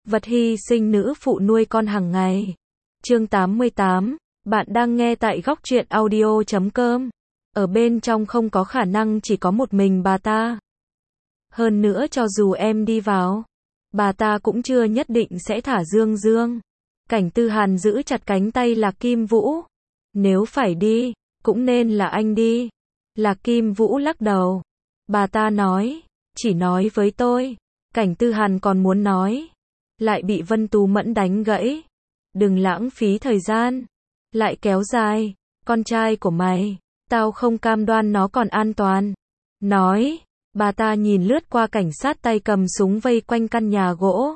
vật hy sinh nữ phụ nuôi con hàng ngày. Chương 88, bạn đang nghe tại góc truyện audio.com. Ở bên trong không có khả năng chỉ có một mình bà ta. Hơn nữa cho dù em đi vào, bà ta cũng chưa nhất định sẽ thả Dương Dương. Cảnh Tư Hàn giữ chặt cánh tay Lạc Kim Vũ. Nếu phải đi, cũng nên là anh đi. Lạc Kim Vũ lắc đầu. Bà ta nói, chỉ nói với tôi. Cảnh Tư Hàn còn muốn nói, lại bị Vân Tú Mẫn đánh gãy. Đừng lãng phí thời gian, lại kéo dài, con trai của mày, tao không cam đoan nó còn an toàn. Nói, bà ta nhìn lướt qua cảnh sát tay cầm súng vây quanh căn nhà gỗ.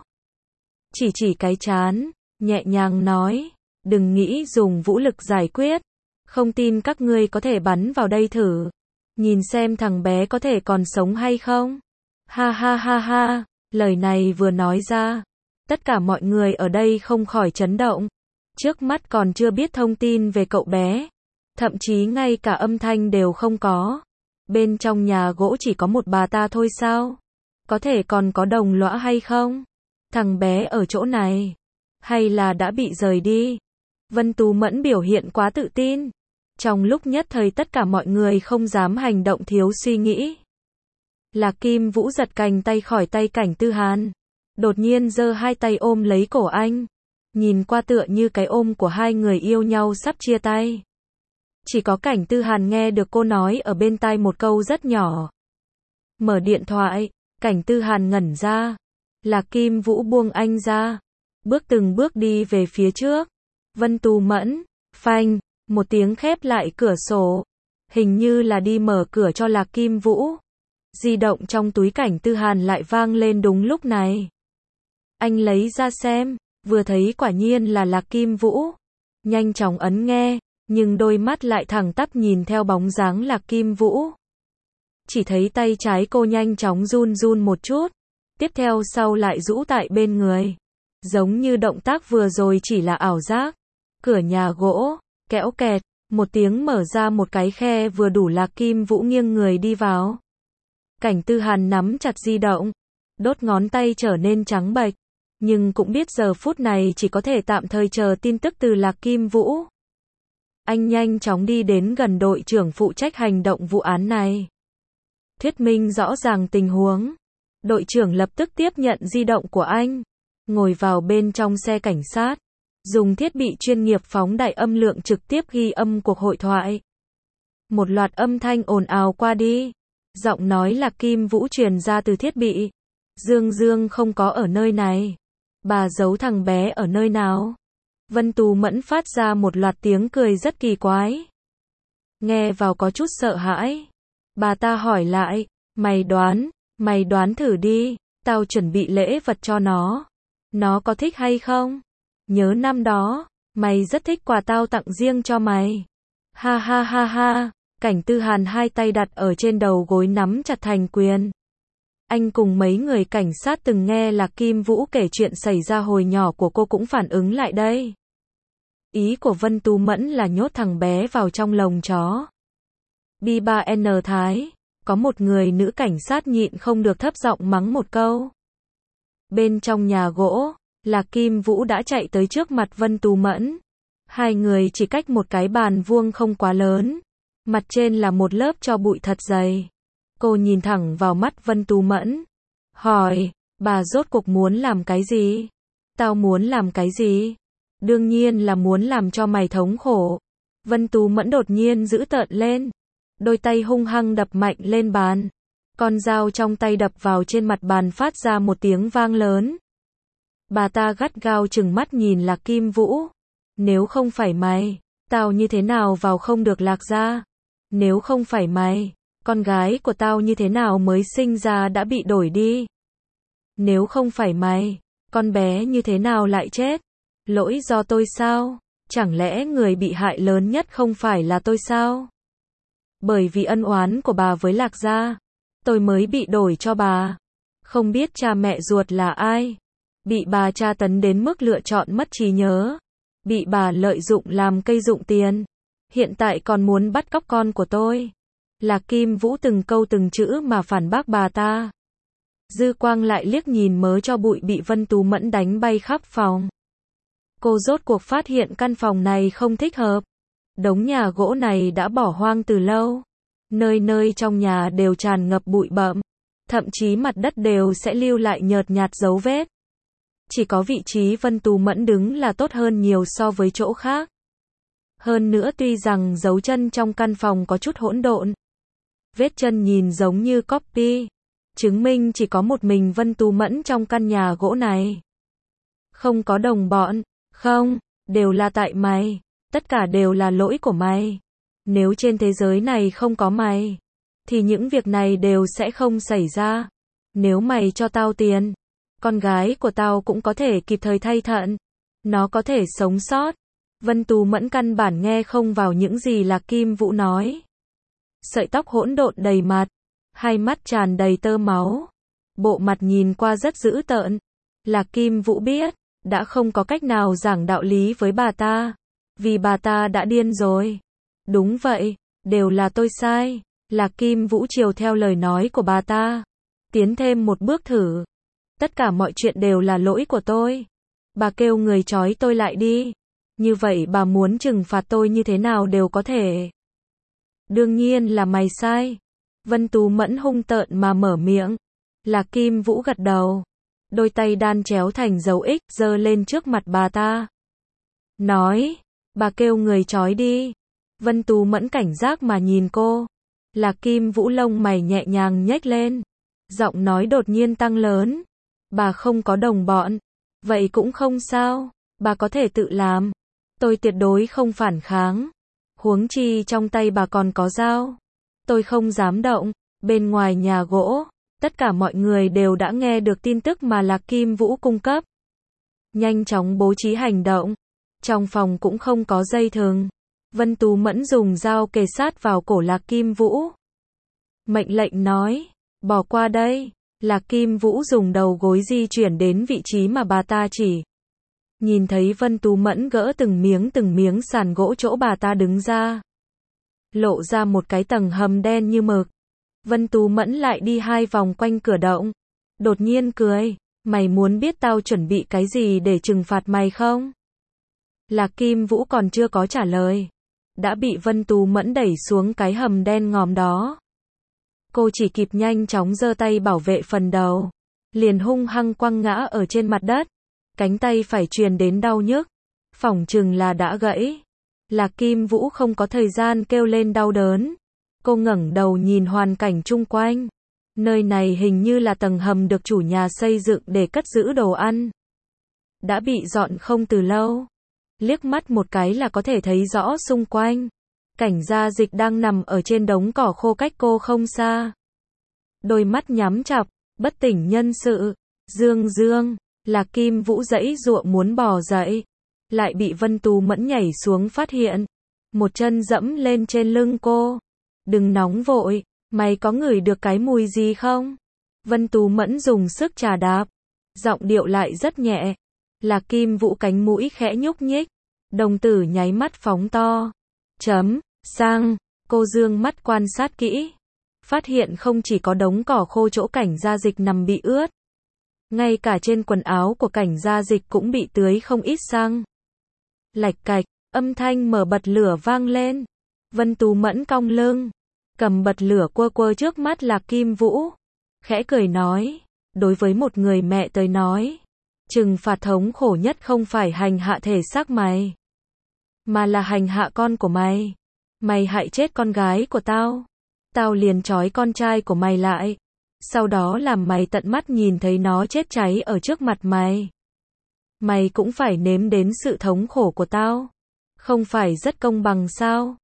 Chỉ cái trán, nhẹ nhàng nói, đừng nghĩ dùng vũ lực giải quyết. Không tin các ngươi có thể bắn vào đây thử. Nhìn xem thằng bé có thể còn sống hay không. Ha ha ha ha, lời này vừa nói ra, tất cả mọi người ở đây không khỏi chấn động. Trước mắt còn chưa biết thông tin về cậu bé. Thậm chí ngay cả âm thanh đều không có. Bên trong nhà gỗ chỉ có một bà ta thôi sao? Có thể còn có đồng lõa hay không? Thằng bé ở chỗ này, hay là đã bị rời đi? Vân Tú Mẫn biểu hiện quá tự tin. Trong lúc nhất thời tất cả mọi người không dám hành động thiếu suy nghĩ. Lạc Kim Vũ giật cành tay khỏi tay Cảnh Tư Hàn. Đột nhiên giơ hai tay ôm lấy cổ anh. Nhìn qua tựa như cái ôm của hai người yêu nhau sắp chia tay. Chỉ có Cảnh Tư Hàn nghe được cô nói ở bên tai một câu rất nhỏ. Mở điện thoại, Cảnh Tư Hàn ngẩn ra. Lạc Kim Vũ buông anh ra. Bước từng bước đi về phía trước. Vân Tú Mẫn, phanh, một tiếng khép lại cửa sổ. Hình như là đi mở cửa cho Lạc Kim Vũ. Di động trong túi Cảnh Tư Hàn lại vang lên đúng lúc này. Anh lấy ra xem, vừa thấy quả nhiên là Lạc Kim Vũ. Nhanh chóng ấn nghe, nhưng đôi mắt lại thẳng tắp nhìn theo bóng dáng Lạc Kim Vũ. Chỉ thấy tay trái cô nhanh chóng run run một chút, tiếp theo sau lại rũ tại bên người. Giống như động tác vừa rồi chỉ là ảo giác. Cửa nhà gỗ, kéo kẹt, một tiếng mở ra một cái khe vừa đủ Lạc Kim Vũ nghiêng người đi vào. Cảnh Tư Hàn nắm chặt di động, đốt ngón tay trở nên trắng bệch, nhưng cũng biết giờ phút này chỉ có thể tạm thời chờ tin tức từ Lạc Kim Vũ. Anh nhanh chóng đi đến gần đội trưởng phụ trách hành động vụ án này. Thuyết minh rõ ràng tình huống. Đội trưởng lập tức tiếp nhận di động của anh, ngồi vào bên trong xe cảnh sát, dùng thiết bị chuyên nghiệp phóng đại âm lượng trực tiếp ghi âm cuộc hội thoại. Một loạt âm thanh ồn ào qua đi. Giọng nói Lạc Kim Vũ truyền ra từ thiết bị. Dương Dương không có ở nơi này. Bà giấu thằng bé ở nơi nào? Vân Tú Mẫn phát ra một loạt tiếng cười rất kỳ quái. Nghe vào có chút sợ hãi. Bà ta hỏi lại, mày đoán thử đi, tao chuẩn bị lễ vật cho nó. Nó có thích hay không? Nhớ năm đó, mày rất thích quà tao tặng riêng cho mày. Ha ha ha ha. Cảnh Tư Hàn hai tay đặt ở trên đầu gối nắm chặt thành quyền. Anh cùng mấy người cảnh sát từng nghe Lạc Kim Vũ kể chuyện xảy ra hồi nhỏ của cô cũng phản ứng lại đây. Ý của Vân Tú Mẫn là nhốt thằng bé vào trong lồng chó. B3N Thái, có một người nữ cảnh sát nhịn không được thấp giọng mắng một câu. Bên trong nhà gỗ, Lạc Kim Vũ đã chạy tới trước mặt Vân Tú Mẫn. Hai người chỉ cách một cái bàn vuông không quá lớn. Mặt trên là một lớp tro bụi thật dày. Cô nhìn thẳng vào mắt Vân Tú Mẫn. Hỏi, bà rốt cuộc muốn làm cái gì? Tao muốn làm cái gì? Đương nhiên là muốn làm cho mày thống khổ. Vân Tú Mẫn đột nhiên dữ tợn lên. Đôi tay hung hăng đập mạnh lên bàn. Con dao trong tay đập vào trên mặt bàn phát ra một tiếng vang lớn. Bà ta gắt gao trừng mắt nhìn Lạc Kim Vũ. Nếu không phải mày, tao như thế nào vào không được Lạc gia? Nếu không phải mày, con gái của tao như thế nào mới sinh ra đã bị đổi đi? Nếu không phải mày, con bé như thế nào lại chết? Lỗi do tôi sao? Chẳng lẽ người bị hại lớn nhất không phải là tôi sao? Bởi vì ân oán của bà với Lạc gia, tôi mới bị đổi cho bà. Không biết cha mẹ ruột là ai? Bị bà tra tấn đến mức lựa chọn mất trí nhớ. Bị bà lợi dụng làm cây dụng tiền. Hiện tại còn muốn bắt cóc con của tôi. Lạc Kim Vũ từng câu từng chữ mà phản bác bà ta. Dư quang lại liếc nhìn mớ cho bụi bị Vân Tú Mẫn đánh bay khắp phòng. Cô rốt cuộc phát hiện căn phòng này không thích hợp. Đống nhà gỗ này đã bỏ hoang từ lâu. Nơi nơi trong nhà đều tràn ngập bụi bặm. Thậm chí mặt đất đều sẽ lưu lại nhợt nhạt dấu vết. Chỉ có vị trí Vân Tú Mẫn đứng là tốt hơn nhiều so với chỗ khác. Hơn nữa tuy rằng dấu chân trong căn phòng có chút hỗn độn. Vết chân nhìn giống như copy. Chứng minh chỉ có một mình Vân Tú Mẫn trong căn nhà gỗ này. Không có đồng bọn. Không, đều là tại mày. Tất cả đều là lỗi của mày. Nếu trên thế giới này không có mày, thì những việc này đều sẽ không xảy ra. Nếu mày cho tao tiền, con gái của tao cũng có thể kịp thời thay thận. Nó có thể sống sót. Vân Tú Mẫn căn bản nghe không vào những gì Lạc Kim Vũ nói. Sợi tóc hỗn độn đầy mặt. Hai mắt tràn đầy tơ máu. Bộ mặt nhìn qua rất dữ tợn. Lạc Kim Vũ biết, đã không có cách nào giảng đạo lý với bà ta. Vì bà ta đã điên rồi. Đúng vậy, đều là tôi sai. Lạc Kim Vũ chiều theo lời nói của bà ta. Tiến thêm một bước thử. Tất cả mọi chuyện đều là lỗi của tôi. Bà kêu người trói tôi lại đi. Như vậy bà muốn trừng phạt tôi như thế nào đều có thể. Đương nhiên là mày sai. Vân Tú Mẫn hung tợn mà mở miệng. Lạc Kim Vũ gật đầu. Đôi tay đan chéo thành dấu X giơ lên trước mặt bà ta. Nói, bà kêu người trói đi. Vân Tú Mẫn cảnh giác mà nhìn cô. Lạc Kim Vũ lông mày nhẹ nhàng nhếch lên. Giọng nói đột nhiên tăng lớn. Bà không có đồng bọn. Vậy cũng không sao. Bà có thể tự làm. Tôi tuyệt đối không phản kháng. Huống chi trong tay bà còn có dao. Tôi không dám động. Bên ngoài nhà gỗ, tất cả mọi người đều đã nghe được tin tức mà Lạc Kim Vũ cung cấp. Nhanh chóng bố trí hành động. Trong phòng cũng không có dây thừng. Vân Tú Mẫn dùng dao kề sát vào cổ Lạc Kim Vũ. Mệnh lệnh nói, bỏ qua đây. Lạc Kim Vũ dùng đầu gối di chuyển đến vị trí mà bà ta chỉ. Nhìn thấy Vân Tú Mẫn gỡ từng miếng sàn gỗ chỗ bà ta đứng ra. Lộ ra một cái tầng hầm đen như mực. Vân Tú Mẫn lại đi 2 vòng quanh cửa động. Đột nhiên cười, mày muốn biết tao chuẩn bị cái gì để trừng phạt mày không? Lạc Kim Vũ còn chưa có trả lời. Đã bị Vân Tú Mẫn đẩy xuống cái hầm đen ngòm đó. Cô chỉ kịp nhanh chóng giơ tay bảo vệ phần đầu. Liền hung hăng quăng ngã ở trên mặt đất. Cánh tay phải truyền đến đau nhức. Phỏng chừng là đã gãy. Lạc Kim Vũ không có thời gian kêu lên đau đớn. Cô ngẩng đầu nhìn hoàn cảnh chung quanh. Nơi này hình như là tầng hầm được chủ nhà xây dựng để cất giữ đồ ăn. Đã bị dọn không từ lâu. Liếc mắt một cái là có thể thấy rõ xung quanh. Cảnh Gia Dịch đang nằm ở trên đống cỏ khô cách cô không xa. Đôi mắt nhắm chặt, bất tỉnh nhân sự. Dương, Lạc Kim Vũ giãy giụa muốn bò dậy. Lại bị Vân Tú Mẫn nhảy xuống phát hiện. Một chân dẫm lên trên lưng cô. Đừng nóng vội, mày có ngửi được cái mùi gì không? Vân Tú Mẫn dùng sức chà đạp. Giọng điệu lại rất nhẹ. Lạc Kim Vũ cánh mũi khẽ nhúc nhích. Đồng tử nháy mắt phóng to. Sang, cô dương mắt quan sát kỹ. Phát hiện không chỉ có đống cỏ khô chỗ Cảnh Gia Dịch nằm bị ướt. Ngay cả trên quần áo của Cảnh Gia Dịch cũng bị tưới không ít xăng. Lạch cạch, âm thanh mở bật lửa vang lên. Vân Tú Mẫn cong lưng. Cầm bật lửa quơ trước mắt Lạc Kim Vũ. Khẽ cười nói. Đối với một người mẹ tới nói. Trừng phạt thống khổ nhất không phải hành hạ thể xác mày. Mà là hành hạ con của mày. Mày hại chết con gái của tao. Tao liền trói con trai của mày lại. Sau đó làm mày tận mắt nhìn thấy nó chết cháy ở trước mặt mày. Mày cũng phải nếm đến sự thống khổ của tao. Không phải rất công bằng sao?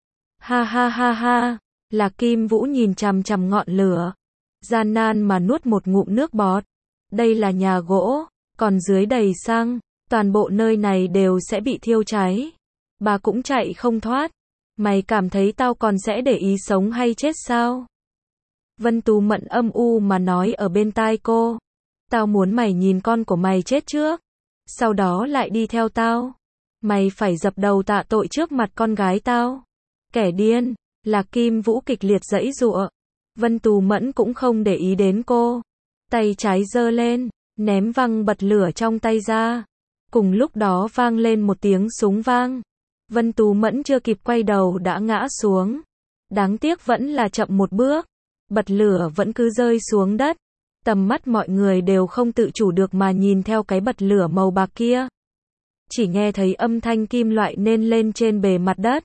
Ha. Lạc Kim Vũ nhìn chằm chằm ngọn lửa. Gian nan mà nuốt một ngụm nước bọt. Đây là nhà gỗ, còn dưới đầy xăng. Toàn bộ nơi này đều sẽ bị thiêu cháy. Bà cũng chạy không thoát. Mày cảm thấy tao còn sẽ để ý sống hay chết sao? Vân Tú Mẫn âm u mà nói ở bên tai cô. Tao muốn mày nhìn con của mày chết trước. Sau đó lại đi theo tao. Mày phải dập đầu tạ tội trước mặt con gái tao. Kẻ điên. Lạc Kim Vũ kịch liệt giãy giụa. Vân Tú Mẫn cũng không để ý đến cô. tay trái giơ lên, ném văng bật lửa trong tay ra. Cùng lúc đó vang lên một tiếng súng vang. Vân Tú Mẫn chưa kịp quay đầu đã ngã xuống. Đáng tiếc vẫn là chậm một bước. Bật lửa vẫn cứ rơi xuống đất. Tầm mắt mọi người đều không tự chủ được mà nhìn theo cái bật lửa màu bạc kia. Chỉ nghe thấy âm thanh kim loại nện lên trên bề mặt đất.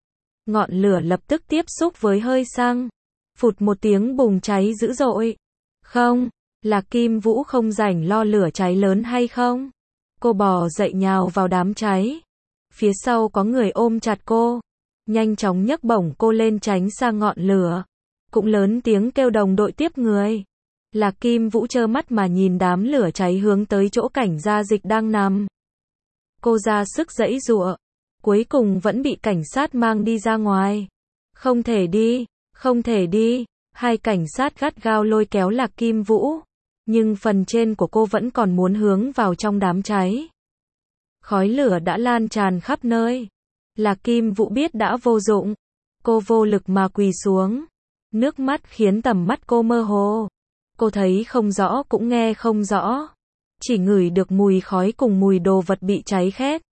Ngọn lửa lập tức tiếp xúc với hơi xăng. Phụt một tiếng bùng cháy dữ dội. Không, Lạc Kim Vũ không rảnh lo lửa cháy lớn hay không. Cô bò dậy nhào vào đám cháy. Phía sau có người ôm chặt cô. Nhanh chóng nhấc bổng cô lên tránh xa ngọn lửa. Cũng lớn tiếng kêu đồng đội tiếp người. Lạc Kim Vũ trơ mắt mà nhìn đám lửa cháy hướng tới chỗ cảnh gia dịch đang nằm. Cô ra sức giãy giụa. Cuối cùng vẫn bị cảnh sát mang đi ra ngoài. Không thể đi, không thể đi. Hai cảnh sát gắt gao lôi kéo Lạc Kim Vũ. Nhưng phần trên của cô vẫn còn muốn hướng vào trong đám cháy. Khói lửa đã lan tràn khắp nơi. Lạc Kim Vũ biết đã vô dụng. Cô vô lực mà quỳ xuống. Nước mắt khiến tầm mắt cô mơ hồ. Cô thấy không rõ cũng nghe không rõ. Chỉ ngửi được mùi khói cùng mùi đồ vật bị cháy khét.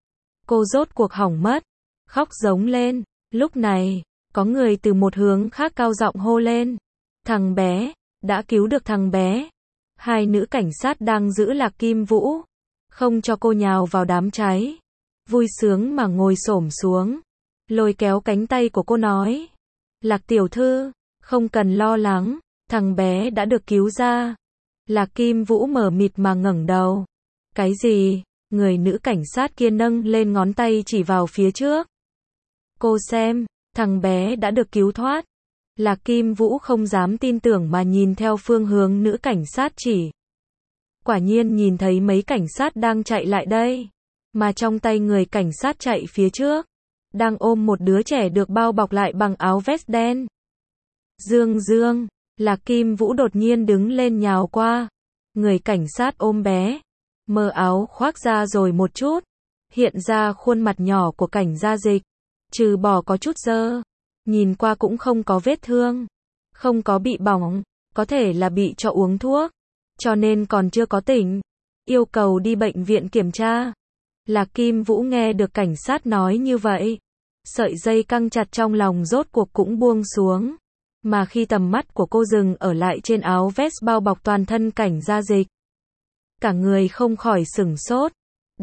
Cô rốt cuộc hỏng mất. Khóc giống lên. Lúc này, có người từ một hướng khác cao giọng hô lên. Thằng bé, đã cứu được thằng bé. Hai nữ cảnh sát đang giữ Lạc Kim Vũ. Không cho cô nhào vào đám cháy. Vui sướng mà ngồi xổm xuống. Lôi kéo cánh tay của cô nói. Lạc tiểu thư, không cần lo lắng. Thằng bé đã được cứu ra. Lạc Kim Vũ mờ mịt mà ngẩng đầu. Cái gì? Người nữ cảnh sát kia nâng lên ngón tay chỉ vào phía trước. Cô xem, thằng bé đã được cứu thoát. Lạc Kim Vũ không dám tin tưởng mà nhìn theo phương hướng nữ cảnh sát chỉ. Quả nhiên nhìn thấy mấy cảnh sát đang chạy lại đây. Mà trong tay người cảnh sát chạy phía trước. Đang ôm một đứa trẻ được bao bọc lại bằng áo vest đen. Dương, Lạc Kim Vũ đột nhiên đứng lên nhào qua. Người cảnh sát ôm bé. Mờ áo khoác ra rồi một chút. Hiện ra khuôn mặt nhỏ của cảnh gia dịch. Trừ bỏ có chút dơ. Nhìn qua cũng không có vết thương. Không có bị bỏng. Có thể là bị cho uống thuốc. Cho nên còn chưa có tỉnh. Yêu cầu đi bệnh viện kiểm tra. Lạc Kim Vũ nghe được cảnh sát nói như vậy. Sợi dây căng chặt trong lòng rốt cuộc cũng buông xuống. Mà khi tầm mắt của cô dừng ở lại trên áo vest bao bọc toàn thân cảnh gia dịch. Cả người không khỏi sửng sốt.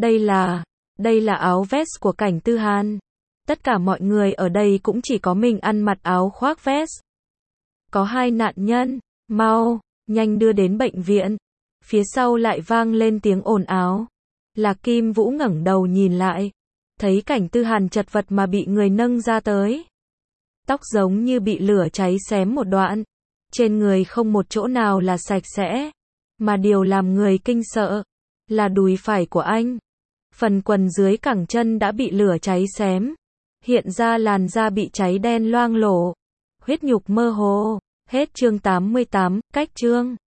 Đây là áo vest của cảnh Tư Hàn. Tất cả mọi người ở đây cũng chỉ có mình ăn mặc áo khoác vest. Có hai nạn nhân. Mau, nhanh đưa đến bệnh viện. Phía sau lại vang lên tiếng ồn ào. Lạc Kim Vũ ngẩng đầu nhìn lại. Thấy cảnh Tư Hàn chật vật mà bị người nâng ra tới. Tóc giống như bị lửa cháy xém một đoạn. Trên người không một chỗ nào là sạch sẽ. Mà điều làm người kinh sợ là đùi phải của anh. Phần quần dưới cẳng chân đã bị lửa cháy xém. Hiện ra làn da bị cháy đen loang lổ. Huyết nhục mơ hồ. Hết chương 88, cách chương.